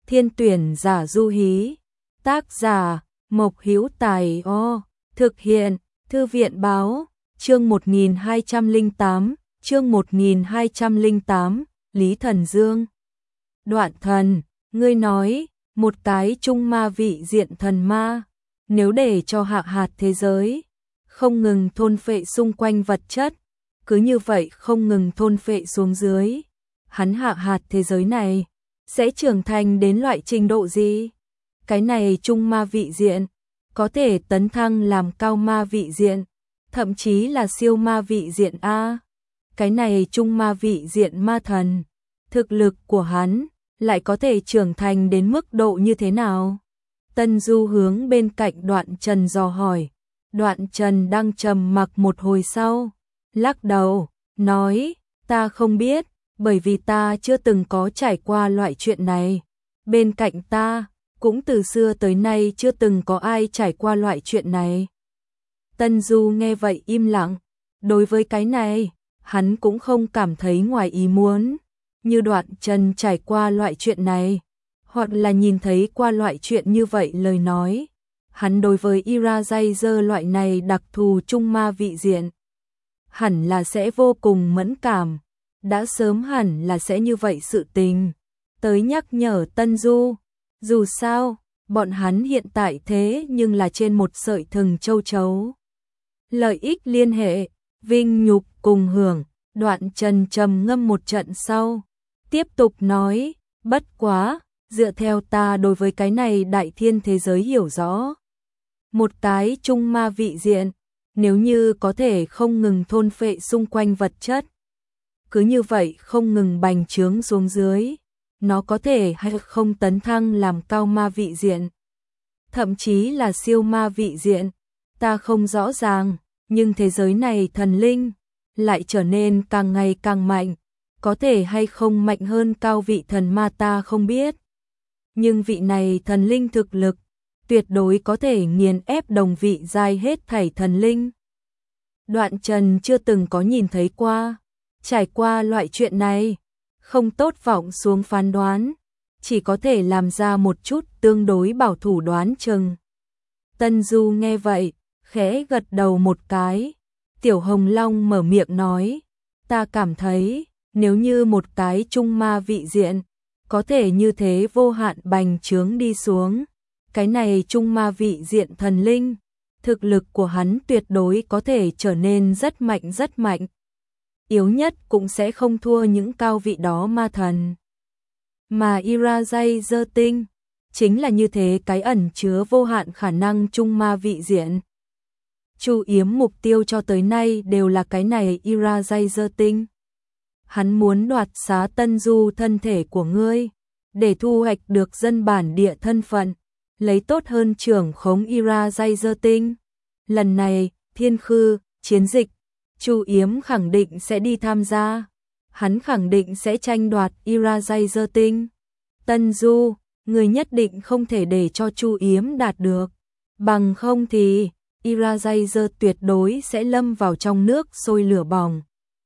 Thiên tuyển giả du hí. Tác giả Mộc Hữu Tài. Thực hiện Thư viện báo. Chương 1208, chương 1208, Lý Thần Dương. Đoạn thần, ngươi nói, một cái trung ma vị diện thần ma, nếu để cho hạ hạt thế giới, không ngừng thôn phệ xung quanh vật chất, cứ như vậy không ngừng thôn phệ xuống dưới, hắn hạ hạt thế giới này, sẽ trưởng thành đến loại trình độ gì? Cái này trung ma vị diện, có thể tấn thăng làm cao ma vị diện, thậm chí là siêu ma vị diện A. Cái này trung ma vị diện ma thần, thực lực của hắn lại có thể trưởng thành đến mức độ như thế nào? Tân Du hướng bên cạnh Đoạn Trần dò hỏi. Đoạn Trần đang trầm mặc một hồi sau, lắc đầu, nói, ta không biết, bởi vì ta chưa từng có trải qua loại chuyện này. Bên cạnh ta, cũng từ xưa tới nay chưa từng có ai trải qua loại chuyện này. Tân Du nghe vậy im lặng, đối với cái này, hắn cũng không cảm thấy ngoài ý muốn, như Đoạn Trần trải qua loại chuyện này, hoặc là nhìn thấy qua loại chuyện như vậy lời nói. Hắn đối với Eraser loại này đặc thù trung ma vị diện, hẳn là sẽ vô cùng mẫn cảm, đã sớm hẳn là sẽ như vậy sự tình. Tới nhắc nhở Tân Du, dù sao, bọn hắn hiện tại thế nhưng là trên một sợi thừng châu chấu. Lợi ích liên hệ, vinh nhục cùng hưởng. Đoạn Trần trầm ngâm một trận sau, tiếp tục nói, bất quá, dựa theo ta đối với cái này đại thiên thế giới hiểu rõ. Một cái trung ma vị diện, nếu như có thể không ngừng thôn phệ xung quanh vật chất, cứ như vậy không ngừng bành trướng xuống dưới, nó có thể hay không tấn thăng làm cao ma vị diện, thậm chí là siêu ma vị diện, ta không rõ ràng, nhưng thế giới này thần linh lại trở nên càng ngày càng mạnh, có thể hay không mạnh hơn cao vị thần ma ta không biết. Nhưng vị này thần linh thực lực, tuyệt đối có thể nghiền ép đồng vị giai hết thảy thần linh. Đoạn Trần chưa từng có nhìn thấy qua, trải qua loại chuyện này, không tốt vọng xuống phán đoán, chỉ có thể làm ra một chút tương đối bảo thủ đoán chừng. Tân Du nghe vậy, khẽ gật đầu một cái. Tiểu Hồng Long mở miệng nói, ta cảm thấy, nếu như một cái trung ma vị diện, có thể như thế vô hạn bành trướng đi xuống, cái này trung ma vị diện thần linh, thực lực của hắn tuyệt đối có thể trở nên rất mạnh rất mạnh. Yếu nhất cũng sẽ không thua những cao vị đó ma thần. Mà Eraser tinh, chính là như thế cái ẩn chứa vô hạn khả năng trung ma vị diện. Chu Yếm mục tiêu cho tới nay đều là cái này Eraser tinh. Hắn muốn đoạt xá Tân Du thân thể của ngươi, để thu hoạch được dân bản địa thân phận, lấy tốt hơn trưởng khống Eraser tinh. Lần này, Thiên Khư, chiến dịch, Chu Yếm khẳng định sẽ đi tham gia. Hắn khẳng định sẽ tranh đoạt Eraser tinh. Tân Du, người nhất định không thể để cho Chu Yếm đạt được. Bằng không thì, Eraser tuyệt đối sẽ lâm vào trong nước sôi lửa bỏng.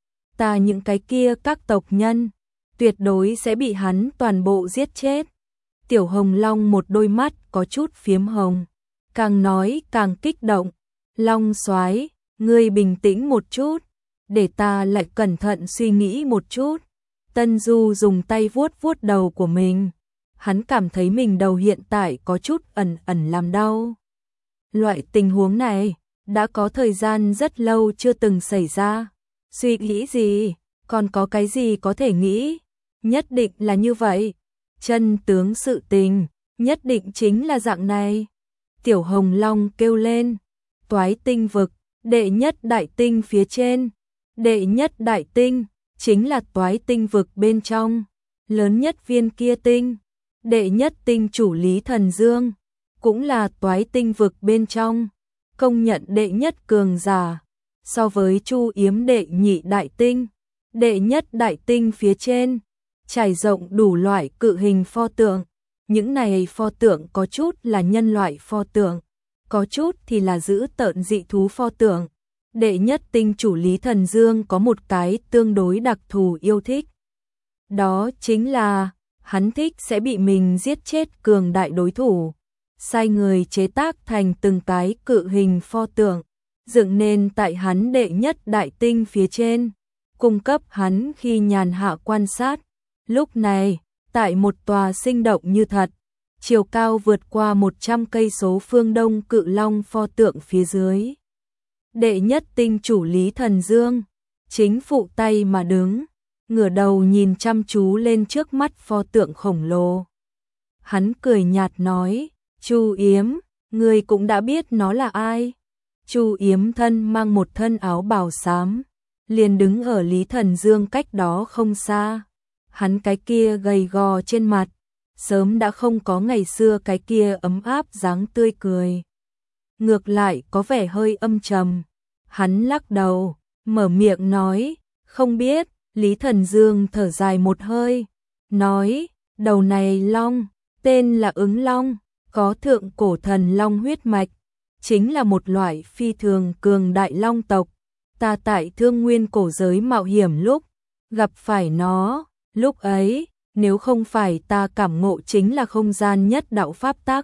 Ta những cái kia các tộc nhân, tuyệt đối sẽ bị hắn toàn bộ giết chết. Tiểu Hồng Long một đôi mắt có chút phiếm hồng, càng nói càng kích động. Long soái, ngươi bình tĩnh một chút, để ta lại cẩn thận suy nghĩ một chút. Tân Du dùng tay vuốt vuốt đầu của mình, hắn cảm thấy mình đầu hiện tại có chút ẩn ẩn làm đau. Loại tình huống này, đã có thời gian rất lâu chưa từng xảy ra. Suy nghĩ gì, còn có cái gì có thể nghĩ, nhất định là như vậy. Chân tướng sự tình, nhất định chính là dạng này. Tiểu Hồng Long kêu lên, Toái tinh vực, đệ nhất đại tinh phía trên. Đệ nhất đại tinh, chính là Toái tinh vực bên trong, lớn nhất viên kia tinh. Đệ nhất tinh chủ Lý Thần Dương, cũng là Toái tinh vực bên trong, công nhận đệ nhất cường giả. So với Chu Yếm đệ nhị đại tinh, đệ nhất đại tinh phía trên, trải rộng đủ loại cự hình pho tượng. Những này pho tượng có chút là nhân loại pho tượng, có chút thì là giữ tợn dị thú pho tượng. Đệ nhất tinh chủ Lý Thần Dương có một cái tương đối đặc thù yêu thích. Đó chính là hắn thích sẽ bị mình giết chết cường đại đối thủ. Sai người chế tác thành từng cái cự hình pho tượng, dựng nên tại hắn đệ nhất đại tinh phía trên, cung cấp hắn khi nhàn hạ quan sát. Lúc này, tại một tòa sinh động như thật, chiều cao vượt qua 100 cây số phương đông cự long pho tượng phía dưới. Đệ nhất tinh chủ Lý Thần Dương, chính phụ tay mà đứng, ngửa đầu nhìn chăm chú lên trước mắt pho tượng khổng lồ. Hắn cười nhạt nói, Chu Yếm, ngươi cũng đã biết nó là ai. Chu Yếm thân mang một thân áo bào xám, liền đứng ở Lý Thần Dương cách đó không xa. Hắn cái kia gầy gò trên mặt, sớm đã không có ngày xưa cái kia ấm áp dáng tươi cười. Ngược lại có vẻ hơi âm trầm. Hắn lắc đầu, mở miệng nói, không biết. Lý Thần Dương thở dài một hơi, nói, đầu này long, tên là Ứng Long, có thượng cổ thần long huyết mạch, chính là một loại phi thường cường đại long tộc. Ta tại Thương Nguyên cổ giới mạo hiểm lúc gặp phải nó, lúc ấy, nếu không phải ta cảm ngộ chính là không gian nhất đạo pháp tắc,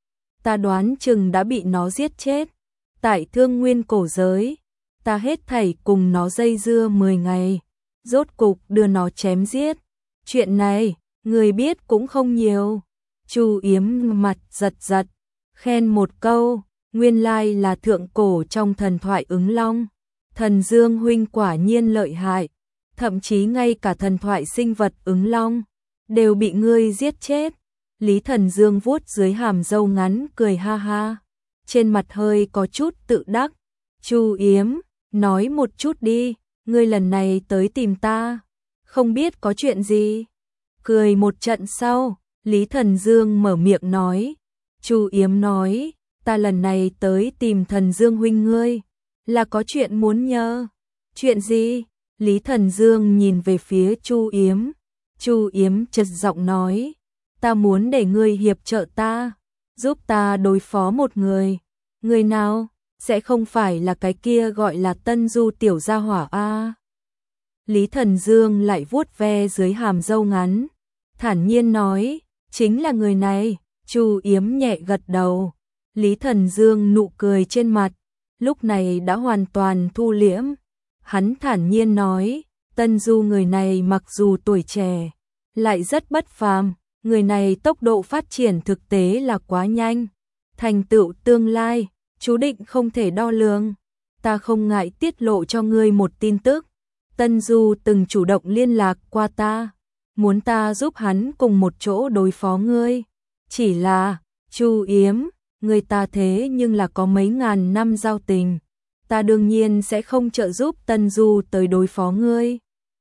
ta đoán chừng đã bị nó giết chết. Tại Thương Nguyên cổ giới, ta hết thảy cùng nó dây dưa 10 ngày, rốt cục đưa nó chém giết. Chuyện này, người biết cũng không nhiều. Chu Yếm mặt giật giật, khen một câu, nguyên lai là thượng cổ trong thần thoại Ứng Long. Thần Dương huynh quả nhiên lợi hại, thậm chí ngay cả thần thoại sinh vật Ứng Long đều bị ngươi giết chết. Lý Thần Dương vuốt dưới hàm râu ngắn cười ha ha, trên mặt hơi có chút tự đắc. Chu Yếm, nói một chút đi, ngươi lần này tới tìm ta, không biết có chuyện gì? Cười một trận sau, Lý Thần Dương mở miệng nói. Chu Yếm nói, ta lần này tới tìm Thần Dương huynh ngươi, là có chuyện muốn nhờ. Chuyện gì? Lý Thần Dương nhìn về phía Chu Yếm. Chu Yếm chật giọng nói, ta muốn để ngươi hiệp trợ ta, giúp ta đối phó một người. Người nào? Sẽ không phải là cái kia gọi là Tân Du tiểu gia hỏa a? Lý Thần Dương lại vuốt ve dưới hàm râu ngắn, thản nhiên nói, chính là người này. Chu Yếm nhẹ gật đầu. Lý Thần Dương nụ cười trên mặt lúc này đã hoàn toàn thu liễm. Hắn thản nhiên nói, Tân Du người này mặc dù tuổi trẻ, lại rất bất phàm, người này tốc độ phát triển thực tế là quá nhanh, thành tựu tương lai chú định không thể đo lường. Ta không ngại tiết lộ cho ngươi một tin tức, Tân Du từng chủ động liên lạc qua ta, muốn ta giúp hắn cùng một chỗ đối phó ngươi. Chỉ là, Chu Yếm, người ta thế nhưng là có mấy ngàn năm giao tình, ta đương nhiên sẽ không trợ giúp Tân Du tới đối phó ngươi.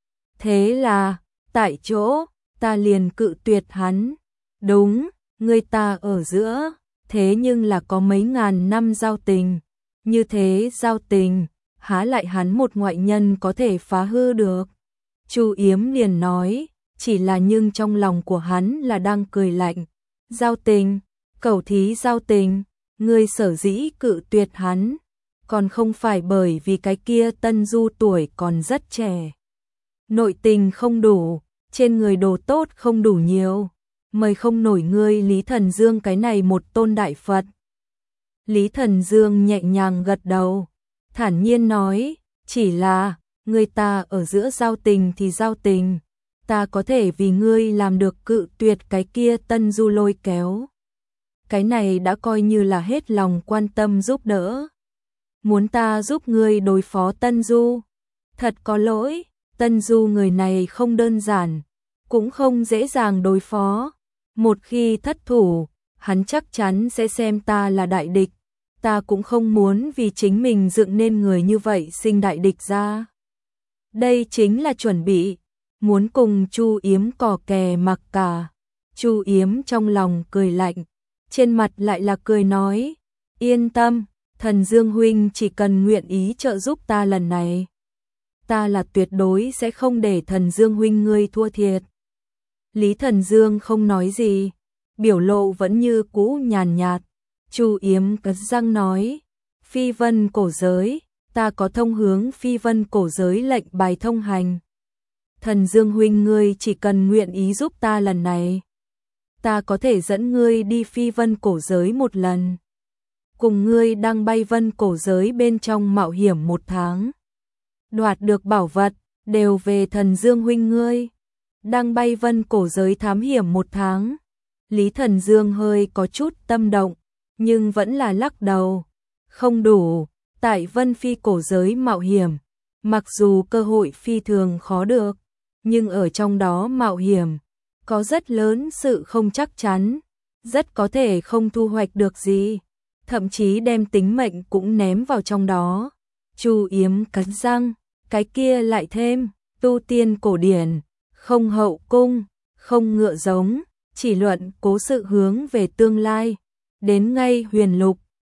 Thế là, tại chỗ, ta liền cự tuyệt hắn. Đúng, người ta ở giữa, thế nhưng là có mấy ngàn năm giao tình. Như thế giao tình, há lại hắn một ngoại nhân có thể phá hư được. Chu Yếm liền nói, chỉ là nhưng trong lòng của hắn là đang cười lạnh. Giao tình, cẩu thí giao tình, ngươi sở dĩ cự tuyệt hắn, còn không phải bởi vì cái kia Tân Du tuổi còn rất trẻ. Nội tình không đủ, trên người đồ tốt không đủ nhiều, mời không nổi ngươi Lý Thần Dương cái này một tôn đại Phật. Lý Thần Dương nhẹ nhàng gật đầu, thản nhiên nói, chỉ là, người ta ở giữa giao tình thì giao tình, ta có thể vì ngươi làm được cự tuyệt cái kia Tân Du lôi kéo. Cái này đã coi như là hết lòng quan tâm giúp đỡ. Muốn ta giúp ngươi đối phó Tân Du? Thật có lỗi, Tân Du người này không đơn giản, cũng không dễ dàng đối phó. Một khi thất thủ, hắn chắc chắn sẽ xem ta là đại địch. Ta cũng không muốn vì chính mình dựng nên người như vậy sinh đại địch ra. Đây chính là chuẩn bị, muốn cùng Chu Yếm cò kè mặc cả. Chu Yếm trong lòng cười lạnh, trên mặt lại là cười nói, yên tâm, Thần Dương huynh chỉ cần nguyện ý trợ giúp ta lần này, ta là tuyệt đối sẽ không để Thần Dương huynh ngươi thua thiệt. Lý Thần Dương không nói gì, biểu lộ vẫn như cũ nhàn nhạt. Chu Yếm cắn răng nói, Phi Vân cổ giới, ta có thông hướng Phi Vân cổ giới lệnh bài thông hành. Thần Dương huynh ngươi chỉ cần nguyện ý giúp ta lần này, ta có thể dẫn ngươi đi phi vân cổ giới một lần. Cùng ngươi đang bay vân cổ giới bên trong mạo hiểm 1 tháng. Đoạt được bảo vật, đều về Thần Dương huynh ngươi. Đang bay vân cổ giới thám hiểm 1 tháng. Lý Thần Dương hơi có chút tâm động, nhưng vẫn là lắc đầu. Không đủ, tại vân phi cổ giới mạo hiểm. Mặc dù cơ hội phi thường khó được, nhưng ở trong đó mạo hiểm, có rất lớn sự không chắc chắn, rất có thể không thu hoạch được gì, thậm chí đem tính mệnh cũng ném vào trong đó. Chu Yếm cắn răng, cái kia lại thêm, tu tiên cổ điển, không hậu cung, không ngựa giống, chỉ luận cố sự hướng về tương lai, đến ngay huyền lục,